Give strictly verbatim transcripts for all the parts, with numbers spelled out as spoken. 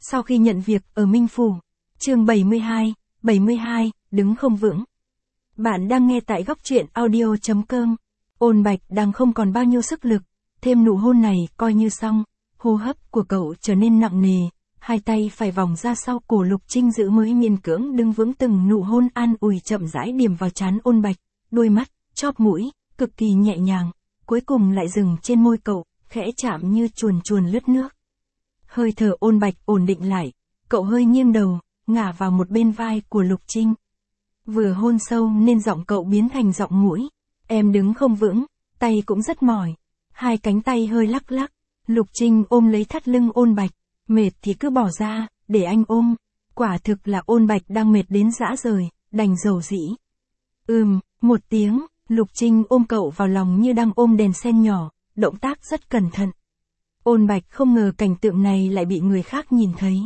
Sau khi nhận việc ở Minh Phủ, chương bảy mươi hai, bảy mươi hai, đứng không vững. Bạn đang nghe tại góc truyện audio chấm com. Ôn Bạch đang không còn bao nhiêu sức lực, thêm nụ hôn này coi như xong, hô hấp của cậu trở nên nặng nề, hai tay phải vòng ra sau cổ Lục Trinh giữ mới miên cưỡng đứng vững, từng nụ hôn an ủi chậm rãi điểm vào trán Ôn Bạch, đôi mắt, chóp mũi, cực kỳ nhẹ nhàng, cuối cùng lại dừng trên môi cậu, khẽ chạm như chuồn chuồn lướt nước. Hơi thở Ôn Bạch ổn định lại, cậu hơi nghiêng đầu, ngả vào một bên vai của Lục Trinh. Vừa hôn sâu nên giọng cậu biến thành giọng mũi. Em đứng không vững, tay cũng rất mỏi. Hai cánh tay hơi lắc lắc. Lục Trinh ôm lấy thắt lưng Ôn Bạch. Mệt thì cứ bỏ ra, để anh ôm. Quả thực là Ôn Bạch đang mệt đến rã rời, đành dầu dĩ. Ừm, một tiếng, Lục Trinh ôm cậu vào lòng như đang ôm đèn sen nhỏ, động tác rất cẩn thận. Ôn Bạch không ngờ cảnh tượng này lại bị người khác nhìn thấy.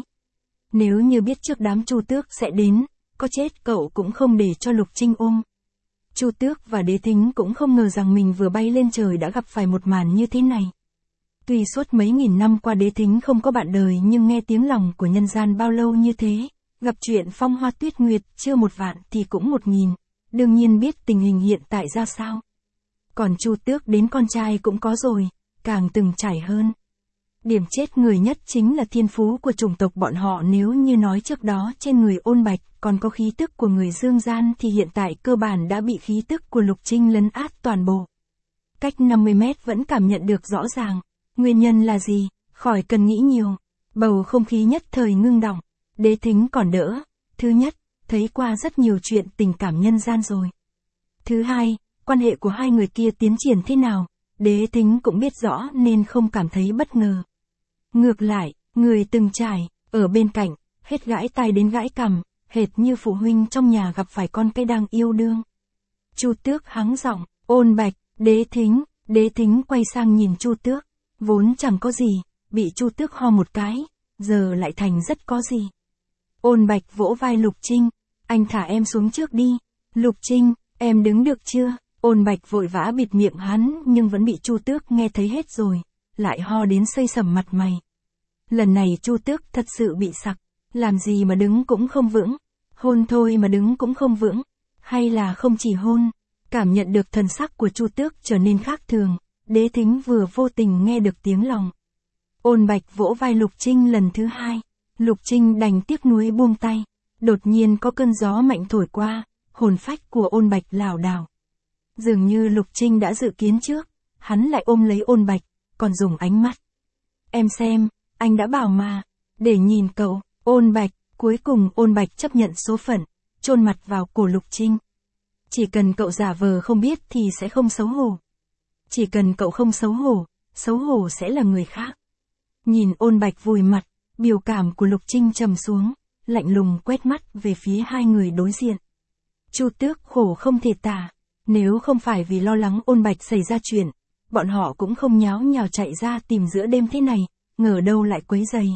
Nếu như biết trước đám Chu Tước sẽ đến, có chết cậu cũng không để cho Lục Trinh ôm. Chu Tước và Đế Thính cũng không ngờ rằng mình vừa bay lên trời đã gặp phải một màn như thế này. Tuy suốt mấy nghìn năm qua Đế Thính không có bạn đời, nhưng nghe tiếng lòng của nhân gian bao lâu như thế, gặp chuyện phong hoa tuyết nguyệt chưa một vạn thì cũng một nghìn, đương nhiên biết tình hình hiện tại ra sao. Còn Chu Tước đến con trai cũng có rồi, càng từng trải hơn. Điểm chết người nhất chính là thiên phú của chủng tộc bọn họ. Nếu như nói trước đó trên người Ôn Bạch còn có khí tức của người dương gian thì hiện tại cơ bản đã bị khí tức của Lục Trinh lấn át toàn bộ. Cách năm mươi mét vẫn cảm nhận được rõ ràng. Nguyên nhân là gì? Khỏi cần nghĩ nhiều. Bầu không khí nhất thời ngưng đọng. Đế Thính còn đỡ. Thứ nhất, thấy qua rất nhiều chuyện tình cảm nhân gian rồi. Thứ hai, quan hệ của hai người kia tiến triển thế nào, Đế Thính cũng biết rõ nên không cảm thấy bất ngờ. Ngược lại, người từng trải, ở bên cạnh, hết gãi tai đến gãi cằm, hệt như phụ huynh trong nhà gặp phải con cái đang yêu đương. Chu Tước hắng giọng, Ôn Bạch, Đế Thính, Đế Thính quay sang nhìn Chu Tước, vốn chẳng có gì, bị Chu Tước ho một cái, giờ lại thành rất có gì. Ôn Bạch vỗ vai Lục Trinh, anh thả em xuống trước đi. Lục Trinh, em đứng được chưa? Ôn Bạch vội vã bịt miệng hắn nhưng vẫn bị Chu Tước nghe thấy hết rồi, lại ho đến xây sẩm mặt mày. Lần này Chu Tước thật sự bị sặc, làm gì mà đứng cũng không vững, hôn thôi mà đứng cũng không vững, hay là không chỉ hôn. Cảm nhận được thần sắc của Chu Tước trở nên khác thường, Đế Thính vừa vô tình nghe được tiếng lòng. Ôn Bạch vỗ vai Lục Trinh lần thứ hai, Lục Trinh đành tiếc nuối buông tay, đột nhiên có cơn gió mạnh thổi qua, hồn phách của Ôn Bạch lảo đảo. Dường như Lục Trinh đã dự kiến trước, hắn lại ôm lấy Ôn Bạch, còn dùng ánh mắt. Em xem, anh đã bảo mà, để nhìn cậu. Ôn Bạch, cuối cùng Ôn Bạch chấp nhận số phận, chôn mặt vào cổ Lục Trinh. Chỉ cần cậu giả vờ không biết thì sẽ không xấu hổ. Chỉ cần cậu không xấu hổ, xấu hổ sẽ là người khác. Nhìn Ôn Bạch vùi mặt, biểu cảm của Lục Trinh trầm xuống, lạnh lùng quét mắt về phía hai người đối diện. Chu Tước khổ không thể tả, nếu không phải vì lo lắng Ôn Bạch xảy ra chuyện, bọn họ cũng không nháo nhào chạy ra tìm giữa đêm thế này, ngờ đâu lại quấy rầy.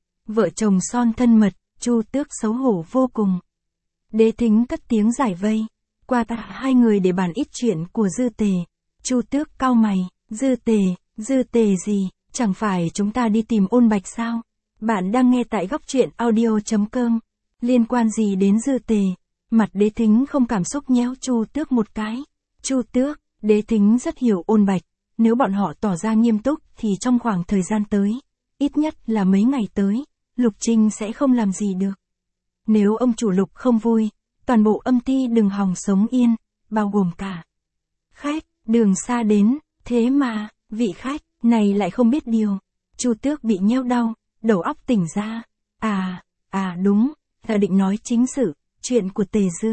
Vợ chồng son thân mật, Chu Tước xấu hổ vô cùng. Đế Thính cất tiếng giải vây, qua tạ hai người để bàn ít chuyện của Dư Tề. Chu Tước cau mày, Dư Tề, Dư Tề gì, chẳng phải chúng ta đi tìm Ôn Bạch sao? Bạn đang nghe tại góc truyện audio chấm com. Liên quan gì đến Dư Tề? Mặt Đế Thính không cảm xúc nhéo Chu Tước một cái. Chu Tước, Đế Thính rất hiểu Ôn Bạch, nếu bọn họ tỏ ra nghiêm túc thì trong khoảng thời gian tới, ít nhất là mấy ngày tới, Lục Trinh sẽ không làm gì được. Nếu ông chủ Lục không vui, toàn bộ âm ty đừng hòng sống yên, bao gồm cả khách, đường xa đến, thế mà, vị khách này lại không biết điều. Chu Tước bị nheo đau, đầu óc tỉnh ra. À, à đúng, là định nói chính sự, chuyện của Tề Dư.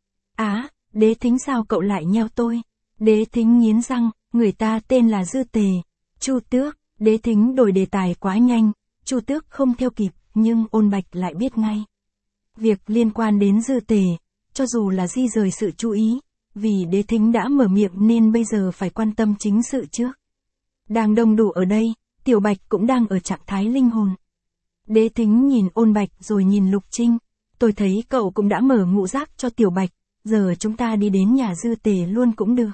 Á, à, Đế Thính sao cậu lại nheo tôi? Đế Thính nghiến răng, người ta tên là Dư Tề. Chu Tước, Đế Thính đổi đề tài quá nhanh, Chu Tước không theo kịp, nhưng Ôn Bạch lại biết ngay. Việc liên quan đến Dư Tề, cho dù là di rời sự chú ý, vì Đế Thính đã mở miệng nên bây giờ phải quan tâm chính sự trước. Đang đông đủ ở đây, Tiểu Bạch cũng đang ở trạng thái linh hồn. Đế Thính nhìn Ôn Bạch rồi nhìn Lục Trinh, tôi thấy cậu cũng đã mở ngũ giác cho Tiểu Bạch, giờ chúng ta đi đến nhà Dư Tề luôn cũng được.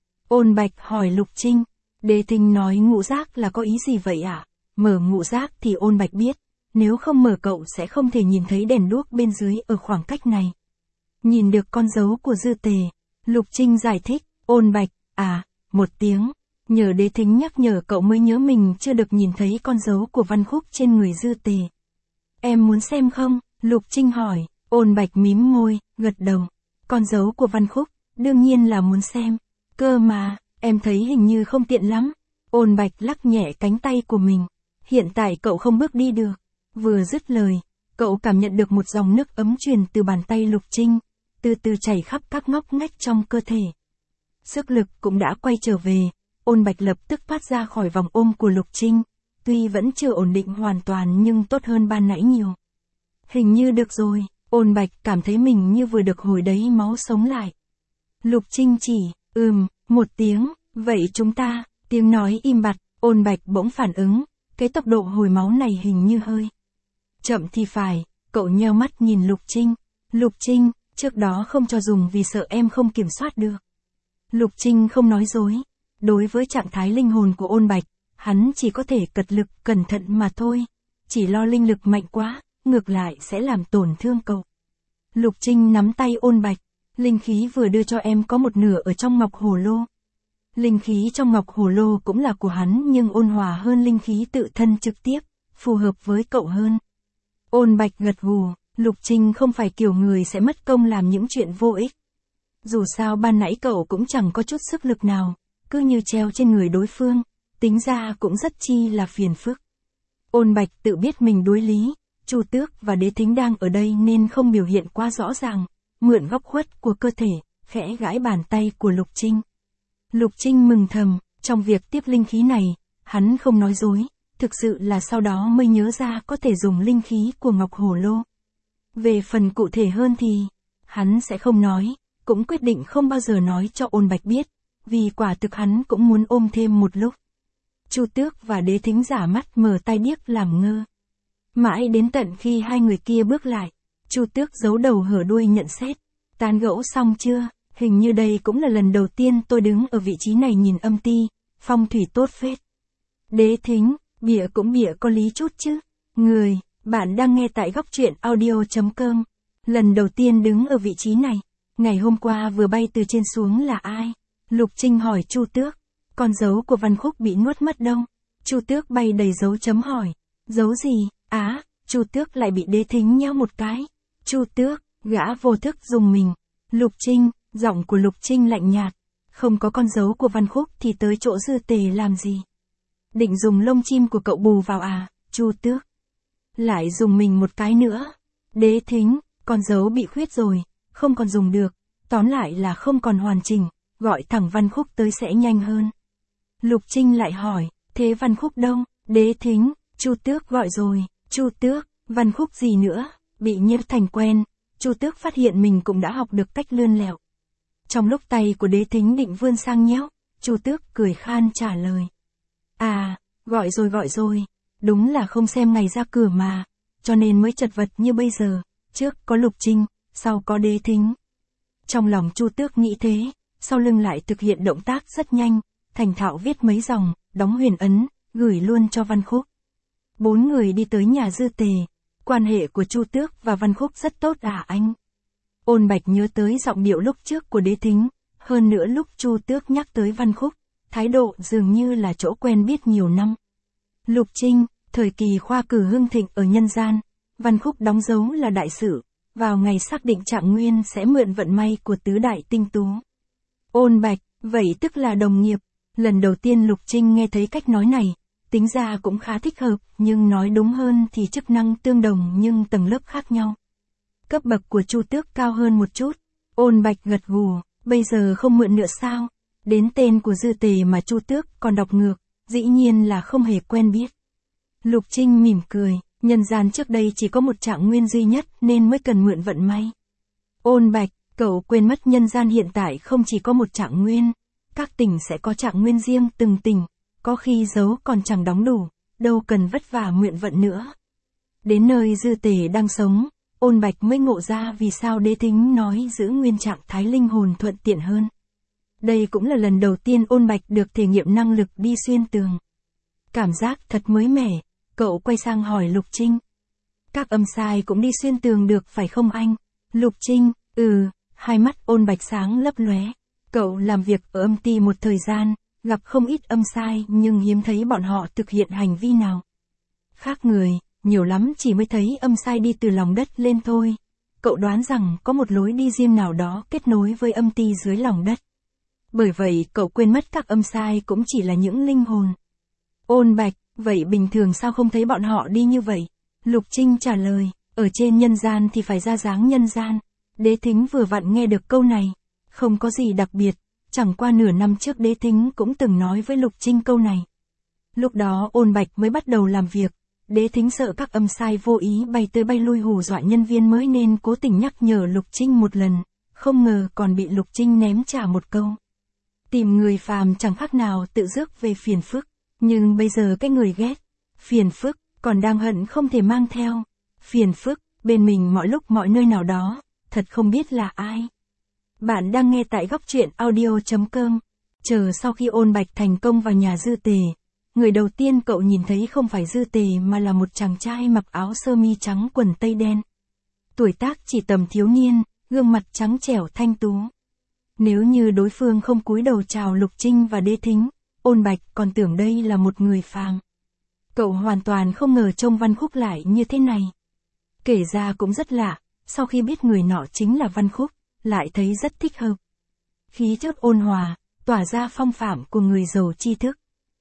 Ôn Bạch hỏi Lục Trinh, Đế Thính nói ngũ giác là có ý gì vậy ạ? À? Mở ngũ giác thì Ôn Bạch biết, nếu không mở cậu sẽ không thể nhìn thấy đèn đuốc bên dưới ở khoảng cách này. Nhìn được con dấu của Dư Tề, Lục Trinh giải thích, Ôn Bạch, à, một tiếng, nhờ Đế Thính nhắc nhở cậu mới nhớ mình chưa được nhìn thấy con dấu của Văn Khúc trên người Dư Tề. Em muốn xem không? Lục Trinh hỏi, Ôn Bạch mím môi, gật đầu. Con dấu của Văn Khúc, đương nhiên là muốn xem. Cơ mà, em thấy hình như không tiện lắm. Ôn Bạch lắc nhẹ cánh tay của mình. Hiện tại cậu không bước đi được. Vừa dứt lời, cậu cảm nhận được một dòng nước ấm truyền từ bàn tay Lục Trinh, từ từ chảy khắp các ngóc ngách trong cơ thể. Sức lực cũng đã quay trở về, Ôn Bạch lập tức thoát ra khỏi vòng ôm của Lục Trinh, tuy vẫn chưa ổn định hoàn toàn nhưng tốt hơn ban nãy nhiều. Hình như được rồi, Ôn Bạch cảm thấy mình như vừa được hồi đấy máu sống lại. Lục Trinh chỉ, ừm, một tiếng, vậy chúng ta, tiếng nói im bặt, Ôn Bạch bỗng phản ứng, cái tốc độ hồi máu này hình như hơi chậm thì phải, cậu nheo mắt nhìn Lục Trinh. Lục Trinh, trước đó không cho dùng vì sợ em không kiểm soát được. Lục Trinh không nói dối. Đối với trạng thái linh hồn của Ôn Bạch, hắn chỉ có thể cật lực cẩn thận mà thôi. Chỉ lo linh lực mạnh quá, ngược lại sẽ làm tổn thương cậu. Lục Trinh nắm tay Ôn Bạch. Linh khí vừa đưa cho em có một nửa ở trong ngọc hổ lô. Linh khí trong ngọc hổ lô cũng là của hắn nhưng ôn hòa hơn linh khí tự thân trực tiếp, phù hợp với cậu hơn. Ôn Bạch gật gù, Lục Trinh không phải kiểu người sẽ mất công làm những chuyện vô ích. Dù sao ban nãy cậu cũng chẳng có chút sức lực nào, cứ như treo trên người đối phương, tính ra cũng rất chi là phiền phức. Ôn Bạch tự biết mình đối lý, Chu Tước và Đế Thính đang ở đây nên không biểu hiện quá rõ ràng, mượn góc khuất của cơ thể, khẽ gãi bàn tay của Lục Trinh. Lục Trinh mừng thầm, trong việc tiếp linh khí này, hắn không nói dối, thực sự là sau đó mới nhớ ra có thể dùng linh khí của ngọc hổ lô. Về phần cụ thể hơn thì, hắn sẽ không nói, cũng quyết định không bao giờ nói cho Ôn Bạch biết, vì quả thực hắn cũng muốn ôm thêm một lúc. Chu Tước và Đế Thính giả mắt mở tai điếc làm ngơ. Mãi đến tận khi hai người kia bước lại, Chu Tước giấu đầu hở đuôi nhận xét, tán gẫu xong chưa? Hình như đây cũng là lần đầu tiên tôi đứng ở vị trí này nhìn âm ti, phong thủy tốt phết. Đế Thính, bịa cũng bịa có lý chút chứ. Người, bạn đang nghe tại góc truyện audio chấm com. Lần đầu tiên đứng ở vị trí này, ngày hôm qua vừa bay từ trên xuống là ai? Lục Trinh hỏi Chu Tước, con dấu của Văn Khúc bị nuốt mất đâu? Chu Tước bay đầy dấu chấm hỏi, dấu gì? Á, Chu Tước lại bị Đế Thính nhéo một cái. Chu Tước, gã vô thức dùng mình. Lục Trinh, giọng của Lục Trinh lạnh nhạt, không có con dấu của Văn Khúc thì tới chỗ Dư Tề làm gì? Định dùng lông chim của cậu bù vào à? Chu Tước lại dùng mình một cái nữa. Đế Thính, con dấu bị khuyết rồi, không còn dùng được, tóm lại là không còn hoàn chỉnh, gọi thẳng Văn Khúc tới sẽ nhanh hơn. Lục Trinh lại hỏi, thế Văn Khúc đâu? Đế Thính, Chu Tước gọi rồi. Chu Tước, Văn Khúc gì nữa? Bị nhiếp thành quen, Chu Tước phát hiện mình cũng đã học được cách lươn lẹo. Trong lúc tay của Đế Thính định vươn sang nhéo, Chu Tước cười khan trả lời. À, gọi rồi gọi rồi, đúng là không xem ngày ra cửa mà, cho nên mới chật vật như bây giờ, trước có Lục Trinh, sau có Đế Thính. Trong lòng Chu Tước nghĩ thế, sau lưng lại thực hiện động tác rất nhanh, thành thạo viết mấy dòng, đóng huyền ấn, gửi luôn cho Văn Khúc. Bốn người đi tới nhà Dư Tề, quan hệ của Chu Tước và Văn Khúc rất tốt à anh? Ôn Bạch nhớ tới giọng điệu lúc trước của Đế Thính, hơn nữa lúc Chu Tước nhắc tới Văn Khúc, thái độ dường như là chỗ quen biết nhiều năm. Lục Trinh, thời kỳ khoa cử hưng thịnh ở nhân gian, Văn Khúc đóng dấu là đại sự, vào ngày xác định trạng nguyên sẽ mượn vận may của tứ đại tinh tú. Ôn Bạch, vậy tức là đồng nghiệp. Lần đầu tiên Lục Trinh nghe thấy cách nói này, tính ra cũng khá thích hợp, nhưng nói đúng hơn thì chức năng tương đồng nhưng tầng lớp khác nhau. Cấp bậc của Chu Tước cao hơn một chút. Ôn Bạch gật gù, bây giờ không mượn nữa sao? Đến tên của Dư Tề mà Chu Tước còn đọc ngược, dĩ nhiên là không hề quen biết. Lục Trinh mỉm cười, nhân gian trước đây chỉ có một trạng nguyên duy nhất nên mới cần mượn vận may. Ôn Bạch, cậu quên mất nhân gian hiện tại không chỉ có một trạng nguyên, các tỉnh sẽ có trạng nguyên riêng từng tỉnh, có khi dấu còn chẳng đóng đủ, đâu cần vất vả mượn vận nữa. Đến nơi Dư Tề đang sống, Ôn Bạch mới ngộ ra vì sao Đế Thính nói giữ nguyên trạng thái linh hồn thuận tiện hơn. Đây cũng là lần đầu tiên Ôn Bạch được thể nghiệm năng lực đi xuyên tường. Cảm giác thật mới mẻ, cậu quay sang hỏi Lục Trinh, Các âm sai cũng đi xuyên tường được phải không anh? Lục Trinh, ừ, hai mắt Ôn Bạch sáng lấp lóe. Cậu làm việc ở âm ty một thời gian, gặp không ít âm sai nhưng hiếm thấy bọn họ thực hiện hành vi nào khác người, nhiều lắm chỉ mới thấy âm sai đi từ lòng đất lên thôi. Cậu đoán rằng có một lối đi riêng nào đó kết nối với âm ty dưới lòng đất. Bởi vậy cậu quên mất các âm sai cũng chỉ là những linh hồn. Ôn Bạch, vậy bình thường sao không thấy bọn họ đi như vậy? Lục Trinh trả lời, ở trên nhân gian thì phải ra dáng nhân gian. Đế Thính vừa vặn nghe được câu này. Không có gì đặc biệt, chẳng qua nửa năm trước Đế Thính cũng từng nói với Lục Trinh câu này. Lúc đó Ôn Bạch mới bắt đầu làm việc. Đế Thính sợ các âm sai vô ý bay tới bay lui hù dọa nhân viên mới nên cố tình nhắc nhở Lục Trinh một lần, không ngờ còn bị Lục Trinh ném trả một câu. Tìm người phàm chẳng khác nào tự rước về phiền phức, nhưng bây giờ cái người ghét phiền phức còn đang hận không thể mang theo phiền phức bên mình mọi lúc mọi nơi nào đó, thật không biết là ai. Bạn đang nghe tại góc truyện audio chấm com. Chờ sau khi Ôn Bạch thành công vào nhà Dư Tề, người đầu tiên cậu nhìn thấy không phải Dư Tề mà là một chàng trai mặc áo sơ mi trắng quần tây đen. Tuổi tác chỉ tầm thiếu niên, gương mặt trắng trẻo thanh tú. Nếu như đối phương không cúi đầu chào Lục Trinh và Đế Thính, Ôn Bạch còn tưởng đây là một người phàm. Cậu hoàn toàn không ngờ trông Văn Khúc lại như thế này. Kể ra cũng rất lạ, sau khi biết người nọ chính là Văn Khúc, lại thấy rất thích hợp. Khí chất ôn hòa, tỏa ra phong phạm của người giàu tri thức.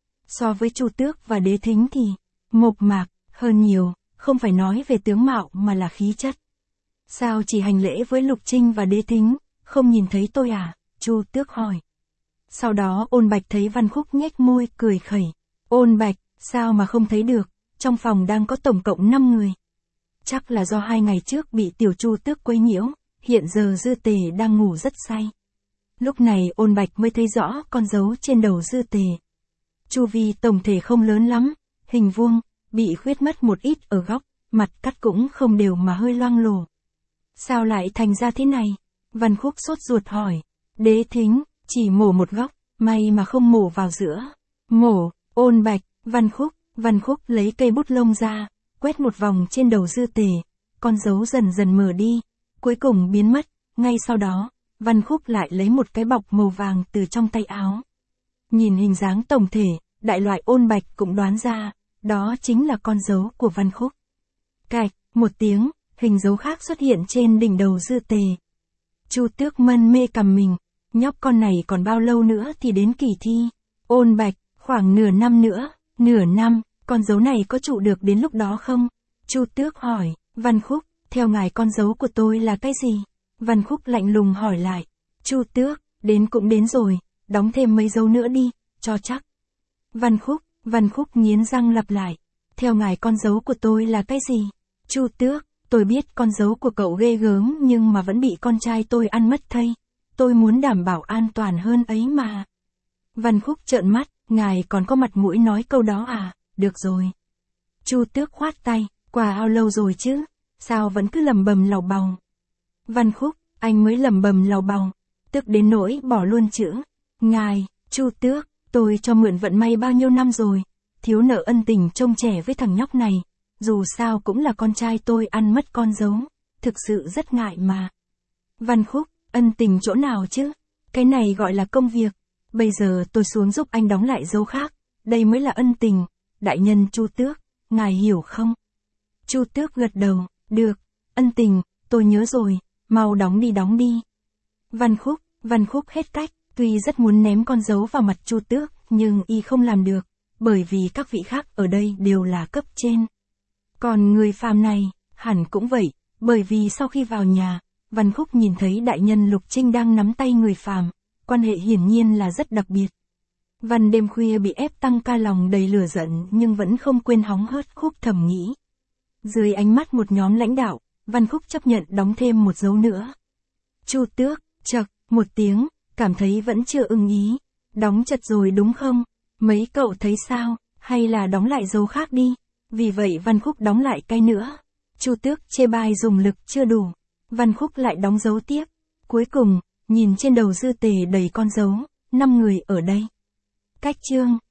So với Chu Tước và Đế Thính thì mộc mạc hơn nhiều, không phải nói về tướng mạo mà là khí chất. Sao chỉ hành lễ với Lục Trinh và Đế Thính, không nhìn thấy tôi à? Chu Tước hỏi. Sau đó Ôn Bạch thấy Văn Khúc nhếch môi cười khẩy. Ôn Bạch, sao mà không thấy được, trong phòng đang có tổng cộng năm người. Chắc là do hai ngày trước bị tiểu Chu Tước quấy nhiễu, hiện giờ Dư Tề đang ngủ rất say. Lúc này Ôn Bạch mới thấy rõ con dấu trên đầu Dư Tề. Chu vi tổng thể không lớn lắm, hình vuông, bị khuyết mất một ít ở góc, mặt cắt cũng không đều mà hơi loang lổ. Sao lại thành ra thế này? Văn Khúc sốt ruột hỏi. Đế Thính, chỉ mổ một góc, may mà không mổ vào giữa. Mổ, Ôn Bạch, Văn Khúc, Văn Khúc lấy cây bút lông ra, quét một vòng trên đầu Dư Tề, con dấu dần dần mở đi, cuối cùng biến mất, ngay sau đó, Văn Khúc lại lấy một cái bọc màu vàng từ trong tay áo. Nhìn hình dáng tổng thể, đại loại Ôn Bạch cũng đoán ra, đó chính là con dấu của Văn Khúc. Cạch, một tiếng, hình dấu khác xuất hiện trên đỉnh đầu Dư Tề. Chu Tước mân mê cầm mình, nhóc con này còn bao lâu nữa thì đến kỳ thi? Ôn Bạch, khoảng nửa năm nữa, nửa năm, con dấu này có trụ được đến lúc đó không? Chu Tước hỏi. Văn Khúc, theo ngài con dấu của tôi là cái gì? Văn Khúc lạnh lùng hỏi lại. Chu Tước, đến cũng đến rồi, đóng thêm mấy dấu nữa đi, cho chắc. Văn Khúc, Văn Khúc nghiến răng lặp lại. Theo ngài con dấu của tôi là cái gì? Chu Tước, tôi biết con dấu của cậu ghê gớm nhưng mà vẫn bị con trai tôi ăn mất thây. Tôi muốn đảm bảo an toàn hơn ấy mà. Văn Khúc trợn mắt, ngài còn có mặt mũi nói câu đó à? Được rồi. Chu Tước khoát tay, qua ao lâu rồi chứ? Sao vẫn cứ lầm bầm lầu bầu? Văn Khúc, anh mới lầm bầm lầu bầu, tức đến nỗi bỏ luôn chữ. Ngài, Chu Tước, tôi cho mượn vận may bao nhiêu năm rồi, thiếu nợ ân tình trông trẻ với thằng nhóc này, dù sao cũng là con trai tôi ăn mất con dấu, thực sự rất ngại mà. Văn Khúc, ân tình chỗ nào chứ? Cái này gọi là công việc, bây giờ tôi xuống giúp anh đóng lại dấu khác, đây mới là ân tình, đại nhân Chu Tước, ngài hiểu không? Chu Tước gật đầu, được, ân tình, tôi nhớ rồi, mau đóng đi đóng đi. Văn Khúc, Văn Khúc hết cách, tuy rất muốn ném con dấu vào mặt Chu Tước, nhưng y không làm được, bởi vì các vị khác ở đây đều là cấp trên. Còn người phàm này, hẳn cũng vậy, bởi vì sau khi vào nhà, Văn Khúc nhìn thấy đại nhân Lục Trinh đang nắm tay người phàm, quan hệ hiển nhiên là rất đặc biệt. Văn đêm khuya bị ép tăng ca lòng đầy lửa giận nhưng vẫn không quên hóng hớt Khúc thầm nghĩ. Dưới ánh mắt một nhóm lãnh đạo, Văn Khúc chấp nhận đóng thêm một dấu nữa. Chu Tước, chậc, một tiếng, cảm thấy vẫn chưa ưng ý. Đóng chật rồi đúng không? Mấy cậu thấy sao? Hay là đóng lại dấu khác đi? Vì vậy Văn Khúc đóng lại cái nữa. Chu Tước chê bai dùng lực chưa đủ. Văn Khúc lại đóng dấu tiếp. Cuối cùng, nhìn trên đầu Dư Tề đầy con dấu, năm người ở đây. Cách chương